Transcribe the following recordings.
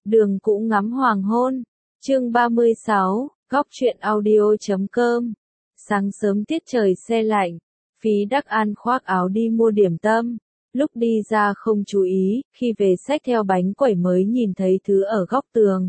Đường cũ ngắm hoàng hôn. Chương 36, góc truyện audio.com. Sáng sớm tiết trời se lạnh, Phí Đắc An khoác áo đi mua điểm tâm. Lúc đi ra không chú ý, khi về xách theo bánh quẩy mới nhìn thấy thứ ở góc tường.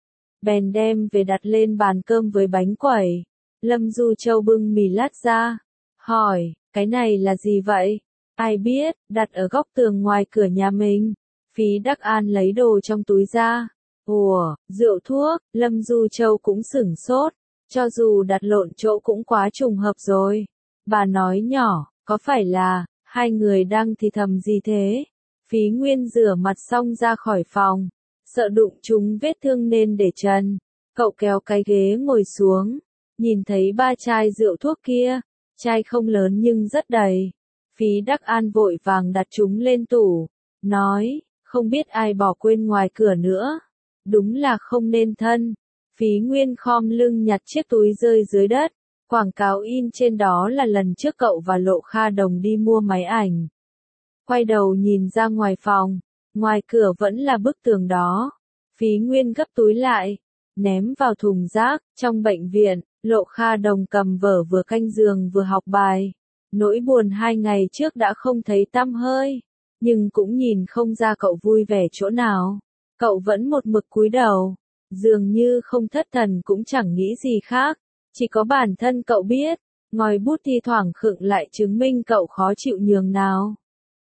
Bèn đem về đặt lên bàn cơm với bánh quẩy. Lâm Du Châu bưng mì lát ra, hỏi, cái này là gì vậy? Ai biết, đặt ở góc tường ngoài cửa nhà mình. Phí Đắc An lấy đồ trong túi ra. Ủa, rượu thuốc, Lâm Du Châu cũng sửng sốt. Cho dù đặt lộn chỗ cũng quá trùng hợp rồi. Bà nói nhỏ, có phải là, hai người đang thì thầm gì thế? Phí Nguyên rửa mặt xong ra khỏi phòng. Sợ đụng trúng vết thương nên để trần. Cậu kéo cái ghế ngồi xuống. Nhìn thấy ba chai rượu thuốc kia. Chai không lớn nhưng rất đầy. Phí Đắc An vội vàng đặt chúng lên tủ. Nói, không biết ai bỏ quên ngoài cửa nữa. Đúng là không nên thân. Phí Nguyên khom lưng nhặt chiếc túi rơi dưới đất. Quảng cáo in trên đó là lần trước cậu và Lộ Kha Đồng đi mua máy ảnh. Quay đầu nhìn ra ngoài phòng. Ngoài cửa vẫn là bức tường đó. Phí Nguyên gấp túi lại. Ném vào thùng rác. Trong bệnh viện, Lộ Kha Đồng cầm vở vừa canh giường vừa học bài. Nỗi buồn 2 ngày trước đã không thấy tăm hơi. Nhưng cũng nhìn không ra cậu vui vẻ chỗ nào. Cậu vẫn một mực cúi đầu. Dường như không thất thần cũng chẳng nghĩ gì khác. Chỉ có bản thân cậu biết. Ngòi bút thi thoảng khựng lại chứng minh cậu khó chịu nhường nào.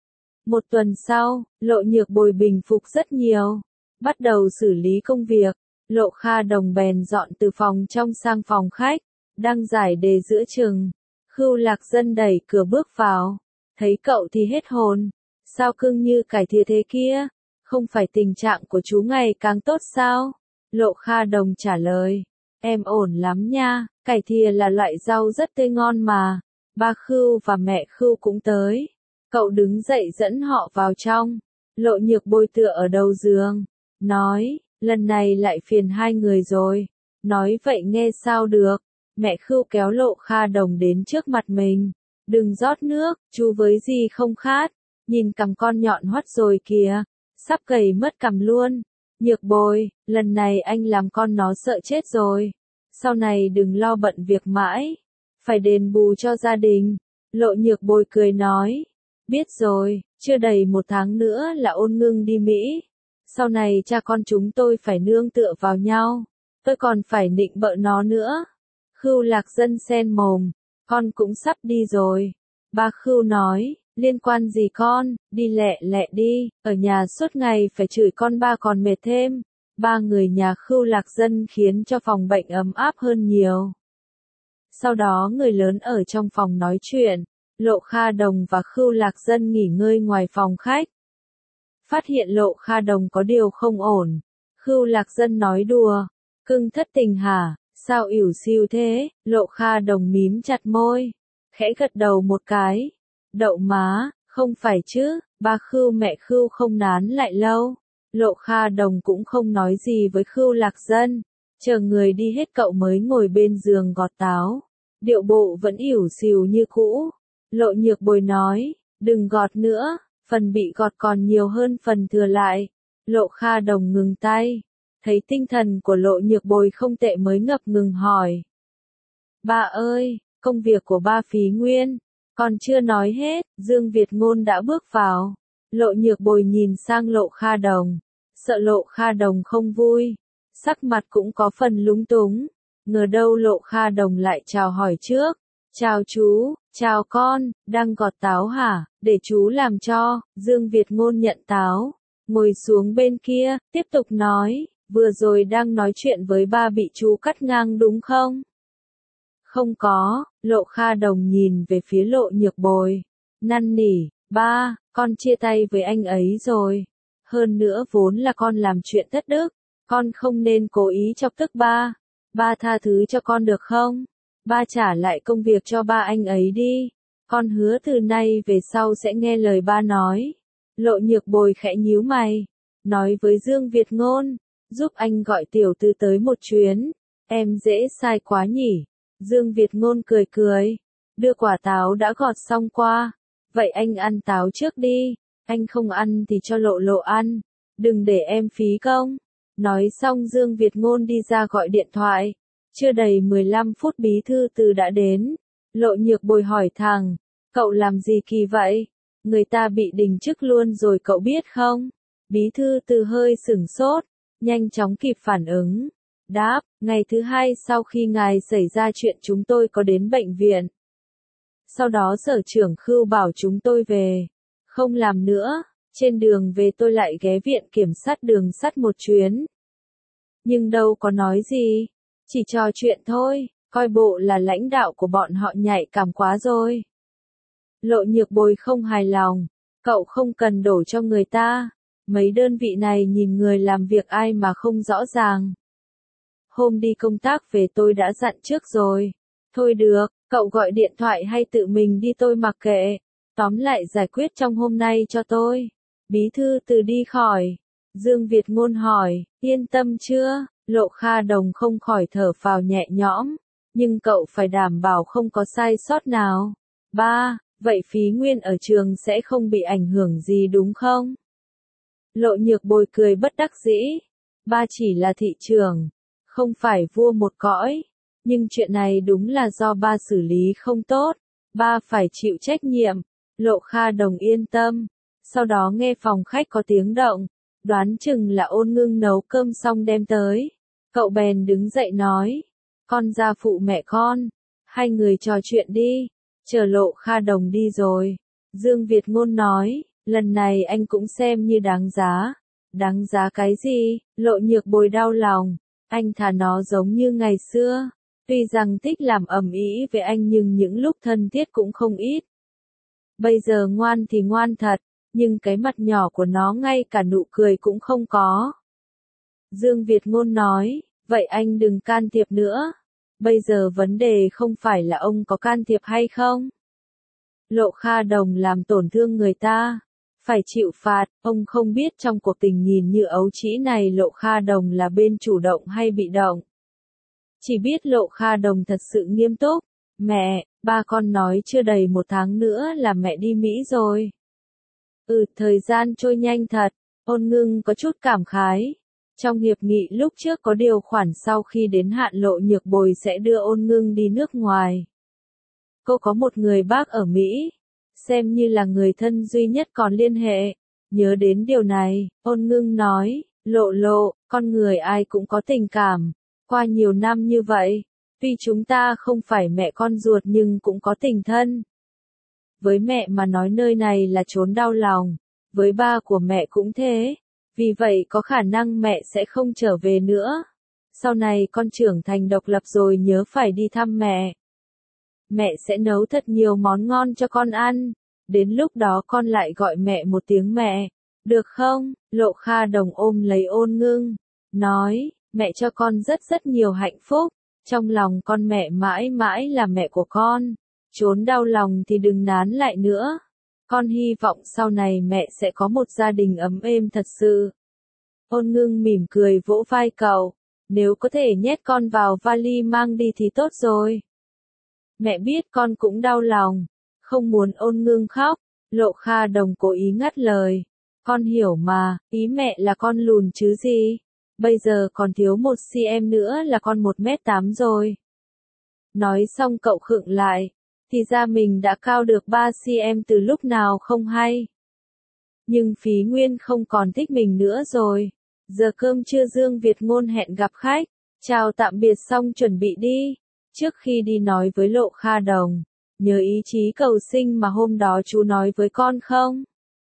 Một tuần sau, Lộ Nhược Bồi bình phục rất nhiều. Bắt đầu xử lý công việc. Lộ Kha Đồng bèn dọn từ phòng trong sang phòng khách. Đang giải đề giữa chừng. Khưu Lạc Dân đẩy cửa bước vào. Thấy cậu thì hết hồn. Sao cưng như cải thìa thế kia? Không phải tình trạng của chú ngày càng tốt sao? Lộ Kha Đồng trả lời. Em ổn lắm nha, cải thìa là loại rau rất tươi ngon mà. Ba Khưu và mẹ Khưu cũng tới. Cậu đứng dậy dẫn họ vào trong. Lộ Nhược Bồi tựa ở đầu giường. Nói, lần này lại phiền hai người rồi. Nói vậy nghe sao được. Mẹ Khưu kéo Lộ Kha Đồng đến trước mặt mình. Đừng rót nước, chú với gì không khát. Nhìn cằm con nhọn hoắt rồi kìa. Sắp gầy mất cằm luôn. Nhược Bồi, lần này anh làm con nó sợ chết rồi. Sau này đừng lo bận việc mãi. Phải đền bù cho gia đình. Lộ Nhược Bồi cười nói. Biết rồi, chưa đầy 1 tháng nữa là Ôn Ngưng đi Mỹ. Sau này cha con chúng tôi phải nương tựa vào nhau. Tôi còn phải nịnh bợ nó nữa. Khưu Lạc Dân sen mồm. Con cũng sắp đi rồi. Ba Khưu nói. Liên quan gì con, đi lẹ lẹ đi, ở nhà suốt ngày phải chửi con ba còn mệt thêm. Ba người nhà Khưu Lạc Dân khiến cho phòng bệnh ấm áp hơn nhiều. Sau đó người lớn ở trong phòng nói chuyện, Lộ Kha Đồng và Khưu Lạc Dân nghỉ ngơi ngoài phòng khách. Phát hiện Lộ Kha Đồng có điều không ổn. Khưu Lạc Dân nói đùa, cưng thất tình hả, sao ỉu xìu thế, Lộ Kha Đồng mím chặt môi, khẽ gật đầu một cái. Đậu má, không phải chứ, ba Khưu mẹ Khưu không nán lại lâu. Lộ Kha Đồng cũng không nói gì với Khưu Lạc Dân. Chờ người đi hết cậu mới ngồi bên giường gọt táo. Điệu bộ vẫn ỉu xìu như cũ. Lộ Nhược Bồi nói, đừng gọt nữa, phần bị gọt còn nhiều hơn phần thừa lại. Lộ Kha Đồng ngừng tay. Thấy tinh thần của Lộ Nhược Bồi không tệ mới ngập ngừng hỏi. Ba ơi, công việc của ba Phí Nguyên. Còn chưa nói hết, Dương Việt Ngôn đã bước vào. Lộ Nhược Bồi nhìn sang Lộ Kha Đồng. Sợ Lộ Kha Đồng không vui. Sắc mặt cũng có phần lúng túng. Ngờ đâu Lộ Kha Đồng lại chào hỏi trước. Chào chú, chào con, đang gọt táo hả, để chú làm cho. Dương Việt Ngôn nhận táo. Ngồi xuống bên kia, tiếp tục nói. Vừa rồi đang nói chuyện với ba bị chú cắt ngang đúng không? Không có, Lộ Kha Đồng nhìn về phía Lộ Nhược Bồi. Năn nỉ, ba, con chia tay với anh ấy rồi. Hơn nữa vốn là con làm chuyện thất đức. Con không nên cố ý chọc tức ba. Ba tha thứ cho con được không? Ba trả lại công việc cho ba anh ấy đi. Con hứa từ nay về sau sẽ nghe lời ba nói. Lộ Nhược Bồi khẽ nhíu mày. Nói với Dương Việt Ngôn. Giúp anh gọi tiểu tư tới một chuyến. Em dễ sai quá nhỉ. Dương Việt Ngôn cười cười. Đưa quả táo đã gọt xong qua. Vậy anh ăn táo trước đi. Anh không ăn thì cho Lộ Lộ ăn. Đừng để em phí công. Nói xong Dương Việt Ngôn đi ra gọi điện thoại. Chưa đầy 15 phút bí thư Từ đã đến. Lộ Nhược Bồi hỏi thẳng, cậu làm gì kỳ vậy? Người ta bị đình chức luôn rồi cậu biết không? Bí thư Từ hơi sửng sốt, nhanh chóng kịp phản ứng. Đáp, ngày thứ hai sau khi ngài xảy ra chuyện chúng tôi có đến bệnh viện. Sau đó sở trưởng Khưu bảo chúng tôi về. Không làm nữa, trên đường về tôi lại ghé viện kiểm sát đường sắt một chuyến. Nhưng đâu có nói gì, chỉ trò chuyện thôi, coi bộ là lãnh đạo của bọn họ nhạy cảm quá rồi. Lộ Nhược Bồi không hài lòng, cậu không cần đổ cho người ta, mấy đơn vị này nhìn người làm việc ai mà không rõ ràng. Hôm đi công tác về tôi đã dặn trước rồi. Thôi được, cậu gọi điện thoại hay tự mình đi tôi mặc kệ. Tóm lại giải quyết trong hôm nay cho tôi. Bí thư Từ đi khỏi. Dương Việt Ngôn hỏi, yên tâm chưa? Lộ Kha Đồng không khỏi thở phào nhẹ nhõm. Nhưng cậu phải đảm bảo không có sai sót nào. Vậy phí nguyên ở trường sẽ không bị ảnh hưởng gì đúng không? Lộ Nhược Bồi cười bất đắc dĩ. Ba chỉ là thị trường, không phải vua một cõi. Nhưng chuyện này đúng là do ba xử lý không tốt. Ba phải chịu trách nhiệm. Lộ Kha Đồng yên tâm. Sau đó nghe phòng khách có tiếng động. Đoán chừng là Ôn Ngưng nấu cơm xong đem tới. Cậu bèn đứng dậy nói. Con ra phụ mẹ con. Hai người trò chuyện đi. Chờ Lộ Kha Đồng đi rồi. Dương Việt Ngôn nói. Lần này anh cũng xem như đáng giá. Đáng giá cái gì? Lộ Nhược Bồi đau lòng. Anh thà nó giống như ngày xưa. Tuy rằng thích làm ầm ĩ với anh nhưng những lúc thân thiết cũng không ít. Bây giờ ngoan thì ngoan thật, nhưng cái mặt nhỏ của nó ngay cả nụ cười cũng không có. Dương Việt Ngôn nói, vậy anh đừng can thiệp nữa. Bây giờ vấn đề không phải là ông có can thiệp hay không. Lộ Kha Đồng làm tổn thương người ta, phải chịu phạt. Ông không biết trong cuộc tình nhìn như ấu trĩ này Lộ Kha Đồng là bên chủ động hay bị động. Chỉ biết Lộ Kha Đồng thật sự nghiêm túc. Mẹ, ba con nói chưa đầy 1 tháng nữa là mẹ đi Mỹ rồi. Thời gian trôi nhanh thật. Ôn Ngưng có chút cảm khái. Trong hiệp nghị lúc trước có điều khoản sau khi đến hạn Lộ Nhược Bồi sẽ đưa Ôn Ngưng đi nước ngoài. Cô có một người bác ở Mỹ, xem như là người thân duy nhất còn liên hệ. Nhớ đến điều này, Ôn Ngưng nói, Lộ, con người ai cũng có tình cảm. Qua nhiều năm như vậy, tuy chúng ta không phải mẹ con ruột nhưng cũng có tình thân. Với mẹ mà nói nơi này là chốn đau lòng, với ba của mẹ cũng thế, vì vậy có khả năng mẹ sẽ không trở về nữa. Sau này con trưởng thành độc lập rồi nhớ phải đi thăm mẹ. Mẹ sẽ nấu thật nhiều món ngon cho con ăn, đến lúc đó con lại gọi mẹ một tiếng mẹ, được không? Lộ Kha Đồng ôm lấy Ôn Ngưng, nói, mẹ cho con rất nhiều hạnh phúc, trong lòng con mẹ mãi mãi là mẹ của con, chốn đau lòng thì đừng nán lại nữa. Con hy vọng sau này mẹ sẽ có một gia đình ấm êm thật sự. Ôn Ngưng mỉm cười vỗ vai cậu, nếu có thể nhét con vào vali mang đi thì tốt rồi. Mẹ biết con cũng đau lòng, không muốn Ôn Ngưng khóc. Lộ Kha Đồng cố ý ngắt lời, con hiểu mà, ý mẹ là con lùn chứ gì. Bây giờ còn thiếu 1cm nữa là con 1m8 rồi. Nói xong cậu khựng lại, thì ra mình đã cao được 3cm từ lúc nào không hay. Nhưng Phí Nguyên không còn thích mình nữa rồi. Giờ cơm trưa Dương Việt Ngôn hẹn gặp khách, chào tạm biệt xong chuẩn bị đi. Trước khi đi nói với Lộ Kha Đồng, nhớ ý chí cầu sinh mà hôm đó chú nói với con không?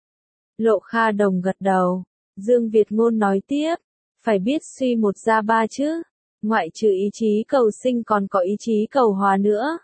Lộ Kha Đồng gật đầu. Dương Việt Ngôn nói tiếp, phải biết suy một ra ba chứ. Ngoại trừ ý chí cầu sinh còn có ý chí cầu hòa nữa.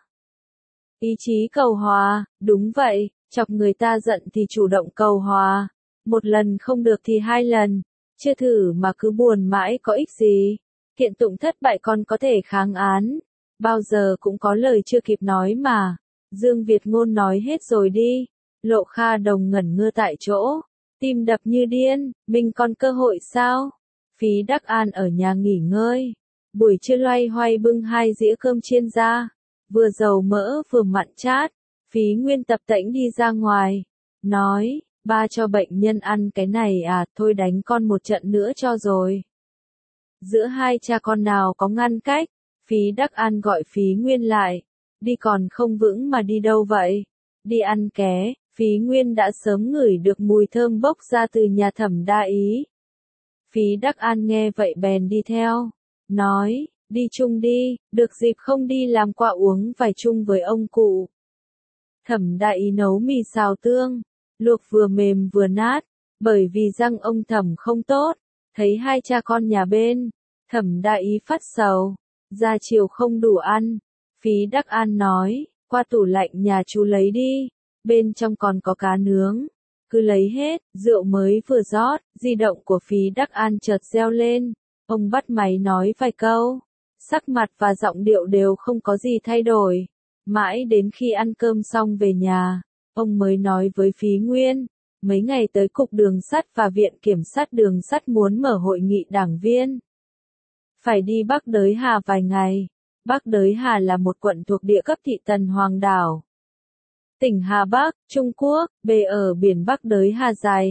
Ý chí cầu hòa, đúng vậy, chọc người ta giận thì chủ động cầu hòa. Một lần không được thì 2 lần, chưa thử mà cứ buồn mãi có ích gì. Kiện tụng thất bại còn có thể kháng án. Bao giờ cũng có lời chưa kịp nói mà. Dương Việt Ngôn nói hết rồi đi. Lộ Kha Đồng ngẩn ngơ tại chỗ, tim đập như điên, mình còn cơ hội sao? Phí Đắc An ở nhà nghỉ ngơi. Buổi trưa loay hoay bưng 2 dĩa cơm chiên ra, vừa dầu mỡ vừa mặn chát. Phí Nguyên tập tễnh đi ra ngoài, nói, ba cho bệnh nhân ăn cái này à, thôi đánh con một trận nữa cho rồi. Giữa hai cha con nào có ngăn cách, Phí Đắc An gọi Phí Nguyên lại. Đi còn không vững mà đi đâu vậy? Đi ăn ké. Phí Nguyên đã sớm ngửi được mùi thơm bốc ra từ nhà Thẩm Đa Ý. Phí Đắc An nghe vậy bèn đi theo. Nói, đi chung đi, được dịp không đi làm quà uống vài chung với ông cụ. Thẩm Đa Ý nấu mì xào tương, luộc vừa mềm vừa nát, bởi vì răng ông Thẩm không tốt. Thấy hai cha con nhà bên, Thẩm Đa Ý phát sầu, ra chiều không đủ ăn. Phí Đắc An nói, qua tủ lạnh nhà chú lấy đi, bên trong còn có cá nướng, cứ lấy hết. Rượu mới vừa rót, di động của Phí Đắc An chợt reo lên, ông bắt máy nói vài câu, sắc mặt và giọng điệu đều không có gì thay đổi. Mãi đến khi ăn cơm xong về nhà, ông mới nói với Phí Nguyên, mấy ngày tới Cục Đường sắt và Viện Kiểm sát Đường sắt muốn mở hội nghị đảng viên. Phải đi Bắc Đới Hà vài ngày. Bắc Đới Hà là một quận thuộc địa cấp thị Tần Hoàng Đảo, tỉnh Hà Bắc, Trung Quốc, bề ở biển Bắc Đới Hà dài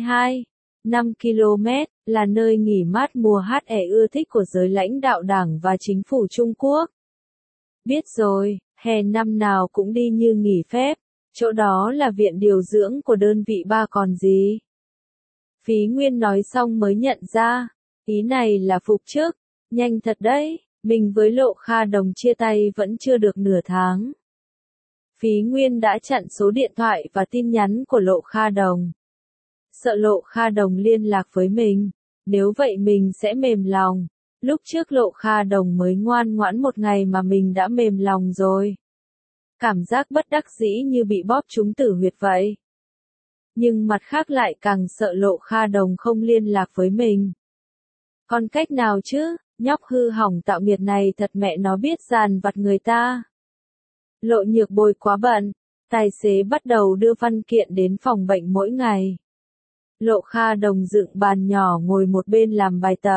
22,5 km, là nơi nghỉ mát mùa hè ưa thích của giới lãnh đạo đảng và chính phủ Trung Quốc. Biết rồi, hè năm nào cũng đi như nghỉ phép, chỗ đó là viện điều dưỡng của đơn vị ba còn gì. Phí Nguyên nói xong mới nhận ra, ý này là phục chức, nhanh thật đấy, mình với Lộ Kha Đồng chia tay vẫn chưa được nửa tháng. Phí Nguyên đã chặn số điện thoại và tin nhắn của Lộ Kha Đồng. Sợ Lộ Kha Đồng liên lạc với mình, nếu vậy mình sẽ mềm lòng. Lúc trước Lộ Kha Đồng mới ngoan ngoãn một ngày mà mình đã mềm lòng rồi. Cảm giác bất đắc dĩ như bị bóp trúng tử huyệt vậy. Nhưng mặt khác lại càng sợ Lộ Kha Đồng không liên lạc với mình. Còn cách nào chứ, nhóc hư hỏng tạo nghiệt này thật mẹ nó biết dàn vặt người ta. Lộ Nhược Bồi quá bận, tài xế bắt đầu đưa văn kiện đến phòng bệnh mỗi ngày. Lộ Kha Đồng dựng bàn nhỏ ngồi một bên làm bài tập.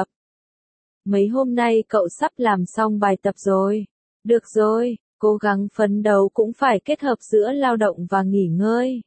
Mấy hôm nay cậu sắp làm xong bài tập rồi. Được rồi, cố gắng phấn đấu cũng phải kết hợp giữa lao động và nghỉ ngơi.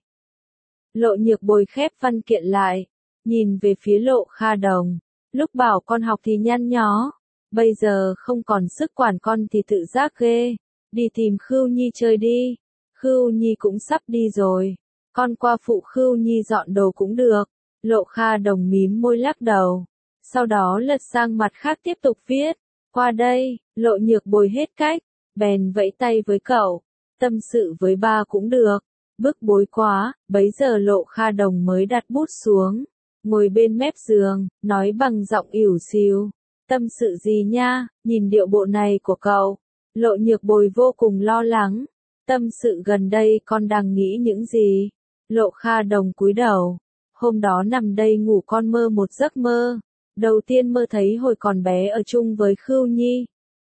Lộ Nhược Bồi khép văn kiện lại, nhìn về phía Lộ Kha Đồng. Lúc bảo con học thì nhăn nhó, bây giờ không còn sức quản con thì tự giác ghê. Đi tìm Khưu Nhi chơi đi. Khưu Nhi cũng sắp đi rồi. Con qua phụ Khưu Nhi dọn đồ cũng được. Lộ Kha Đồng mím môi lắc đầu. Sau đó lật sang mặt khác tiếp tục viết. Qua đây, Lộ Nhược Bồi hết cách. Bèn vẫy tay với cậu. Tâm sự với ba cũng được. Bức bối quá, bấy giờ Lộ Kha Đồng mới đặt bút xuống. Ngồi bên mép giường, nói bằng giọng ỉu xìu. Tâm sự gì nha, nhìn điệu bộ này của cậu. Lộ Nhược Bồi vô cùng lo lắng. Tâm sự gần đây con đang nghĩ những gì? Lộ Kha Đồng cúi đầu. Hôm đó nằm đây ngủ con mơ một giấc mơ. Đầu tiên mơ thấy hồi còn bé ở chung với Khưu Nhi.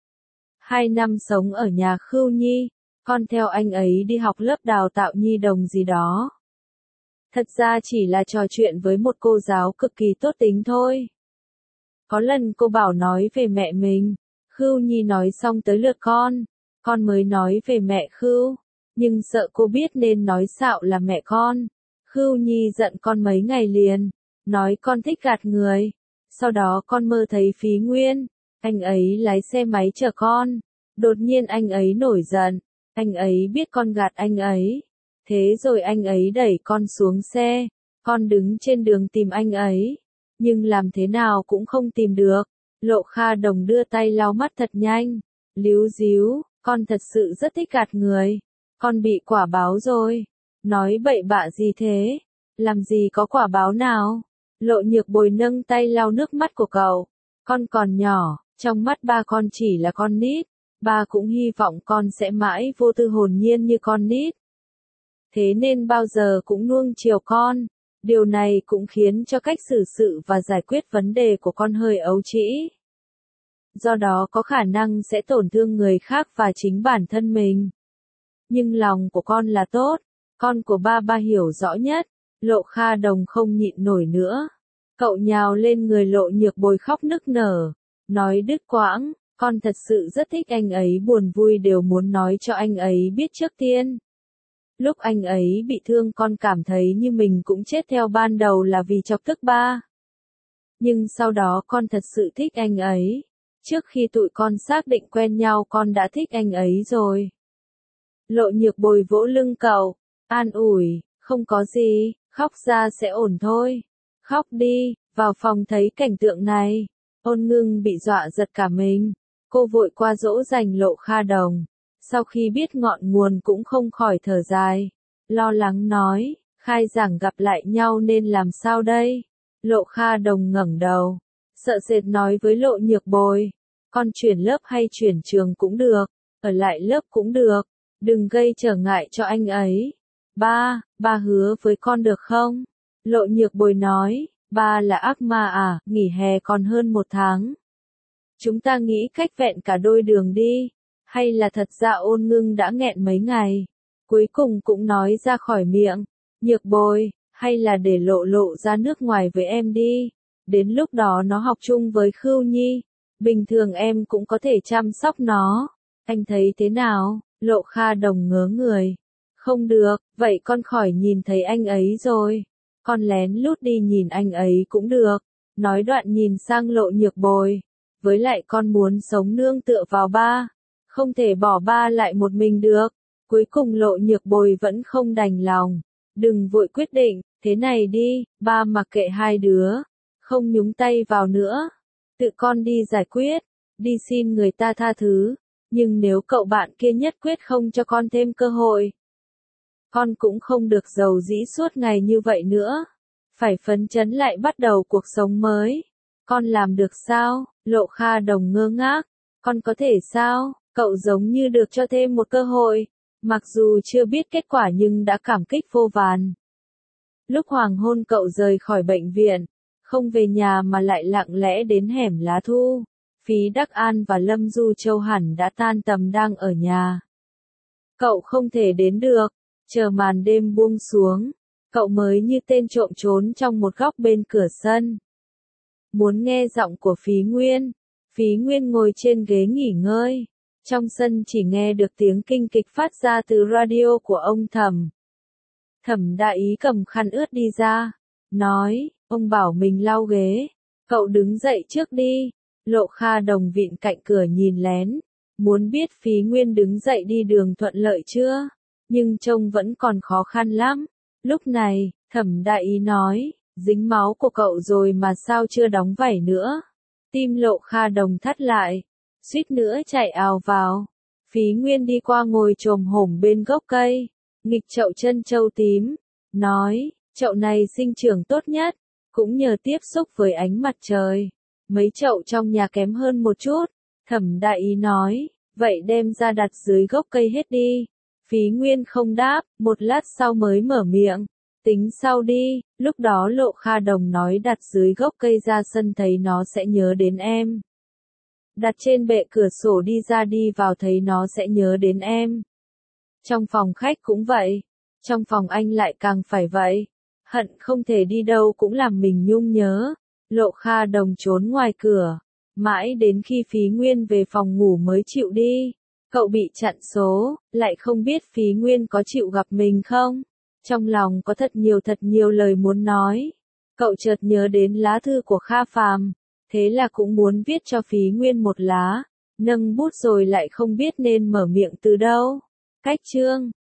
2 năm sống ở nhà Khưu Nhi. Con theo anh ấy đi học lớp đào tạo nhi đồng gì đó. Thật ra chỉ là trò chuyện với một cô giáo cực kỳ tốt tính thôi. Có lần cô bảo nói về mẹ mình. Khưu Nhi nói xong tới lượt con mới nói về mẹ Khưu, nhưng sợ cô biết nên nói xạo là mẹ con. Khưu Nhi giận con mấy ngày liền, nói con thích gạt người. Sau đó con mơ thấy Phí Nguyên, anh ấy lái xe máy chở con. Đột nhiên anh ấy nổi giận, anh ấy biết con gạt anh ấy. Thế rồi anh ấy đẩy con xuống xe, con đứng trên đường tìm anh ấy, nhưng làm thế nào cũng không tìm được. Lộ Kha Đồng đưa tay lau mắt thật nhanh, líu díu, con thật sự rất thích gạt người, con bị quả báo rồi. Nói bậy bạ gì thế, làm gì có quả báo nào. Lộ Nhược Bồi nâng tay lau nước mắt của cậu, con còn nhỏ, trong mắt ba con chỉ là con nít, ba cũng hy vọng con sẽ mãi vô tư hồn nhiên như con nít. Thế nên bao giờ cũng nuông chiều con. Điều này cũng khiến cho cách xử sự và giải quyết vấn đề của con hơi ấu trĩ. Do đó có khả năng sẽ tổn thương người khác và chính bản thân mình. Nhưng lòng của con là tốt, con của ba hiểu rõ nhất. Lộ Kha Đồng không nhịn nổi nữa. Cậu nhào lên người Lộ Nhược Bồi khóc nức nở, nói đứt quãng, con thật sự rất thích anh ấy, buồn vui đều muốn nói cho anh ấy biết trước tiên. Lúc anh ấy bị thương con cảm thấy như mình cũng chết theo ban đầu là vì chọc tức ba. nhưng sau đó con thật sự thích anh ấy. Trước khi tụi con xác định quen nhau con đã thích anh ấy rồi. Lộ Nhược Bồi vỗ lưng cậu, an ủi, không có gì, khóc ra sẽ ổn thôi. Khóc đi, vào phòng thấy cảnh tượng này. Ôn Ngưng bị dọa giật cả mình. Cô vội qua dỗ dành Lộ Kha Đồng. Sau khi biết ngọn nguồn cũng không khỏi thở dài. Lo lắng nói, khai giảng gặp lại nhau nên làm sao đây? Lộ Kha Đồng ngẩng đầu. Sợ sệt nói với Lộ Nhược Bồi. Con chuyển lớp hay chuyển trường cũng được. Ở lại lớp cũng được. Đừng gây trở ngại cho anh ấy. Ba hứa với con được không? Lộ Nhược Bồi nói, ba là ác ma à, nghỉ hè còn hơn 1 tháng. Chúng ta nghĩ cách vẹn cả đôi đường đi. Hay là thật ra Ôn Ngưng đã nghẹn mấy ngày. Cuối cùng cũng nói ra khỏi miệng. Nhược Bồi, hay là để Lộ ra nước ngoài với em đi. Đến lúc đó nó học chung với Khưu Nhi. Bình thường em cũng có thể chăm sóc nó. Anh thấy thế nào? Lộ Kha Đồng ngớ người. Không được, vậy con khỏi nhìn thấy anh ấy rồi. Con lén lút đi nhìn anh ấy cũng được. Nói đoạn nhìn sang Lộ Nhược Bồi. Với lại con muốn sống nương tựa vào ba. Không thể bỏ ba lại một mình được. Cuối cùng Lộ Nhược Bồi vẫn không đành lòng. Đừng vội quyết định, thế này đi, ba mặc kệ hai đứa. Không nhúng tay vào nữa. Tự con đi giải quyết. Đi xin người ta tha thứ. Nhưng nếu cậu bạn kia nhất quyết không cho con thêm cơ hội, con cũng không được giàu dĩ suốt ngày như vậy nữa. Phải phấn chấn lại bắt đầu cuộc sống mới. Con làm được sao? Lộ Kha Đồng ngơ ngác. Con có thể sao? Cậu giống như được cho thêm một cơ hội. Mặc dù chưa biết kết quả nhưng đã cảm kích vô vàn. Lúc hoàng hôn cậu rời khỏi bệnh viện. Không về nhà mà lại lặng lẽ đến hẻm lá thu. Phí Đắc An và Lâm Du Châu hẳn đã tan tầm đang ở nhà. Cậu không thể đến được. Chờ màn đêm buông xuống. Cậu mới như tên trộm trốn trong một góc bên cửa sân. Muốn nghe giọng của Phí Nguyên. Phí Nguyên ngồi trên ghế nghỉ ngơi. Trong sân chỉ nghe được tiếng kinh kịch phát ra từ radio của ông Thẩm. Thẩm Đại Ý cầm khăn ướt đi ra. Nói, ông bảo mình lau ghế. Cậu đứng dậy trước đi. Lộ Kha Đồng vịn cạnh cửa nhìn lén. Muốn biết Phí Nguyên đứng dậy đi đường thuận lợi chưa? Nhưng trông vẫn còn khó khăn lắm. Lúc này, Thẩm Đại Ý nói, dính máu của cậu rồi mà sao chưa đóng vảy nữa? Tim Lộ Kha Đồng thắt lại. Suýt nữa chạy ào vào. Phí Nguyên đi qua ngồi chồm hổm bên gốc cây. Nghịch chậu chân châu tím. Nói, chậu này sinh trưởng tốt nhất. Cũng nhờ tiếp xúc với ánh mặt trời. Mấy chậu trong nhà kém hơn một chút. Thẩm Đại Ý nói, vậy đem ra đặt dưới gốc cây hết đi. Phí Nguyên không đáp, một lát sau mới mở miệng. Tính sau đi, lúc đó Lộ Kha Đồng nói đặt dưới gốc cây ra sân thấy nó sẽ nhớ đến em. Đặt trên bệ cửa sổ đi ra đi vào thấy nó sẽ nhớ đến em. Trong phòng khách cũng vậy. Trong phòng anh lại càng phải vậy. Hận không thể đi đâu cũng làm mình nhung nhớ. Lộ Kha Đồng trốn ngoài cửa. Mãi đến khi Phí Nguyên về phòng ngủ mới chịu đi. Cậu bị chặn số, lại không biết Phí Nguyên có chịu gặp mình không? Trong lòng có thật nhiều lời muốn nói. Cậu chợt nhớ đến lá thư của Kha Phàm. Thế là cũng muốn viết cho Phí Nguyên một lá. Nâng bút rồi lại không biết nên mở miệng từ đâu. Cách chương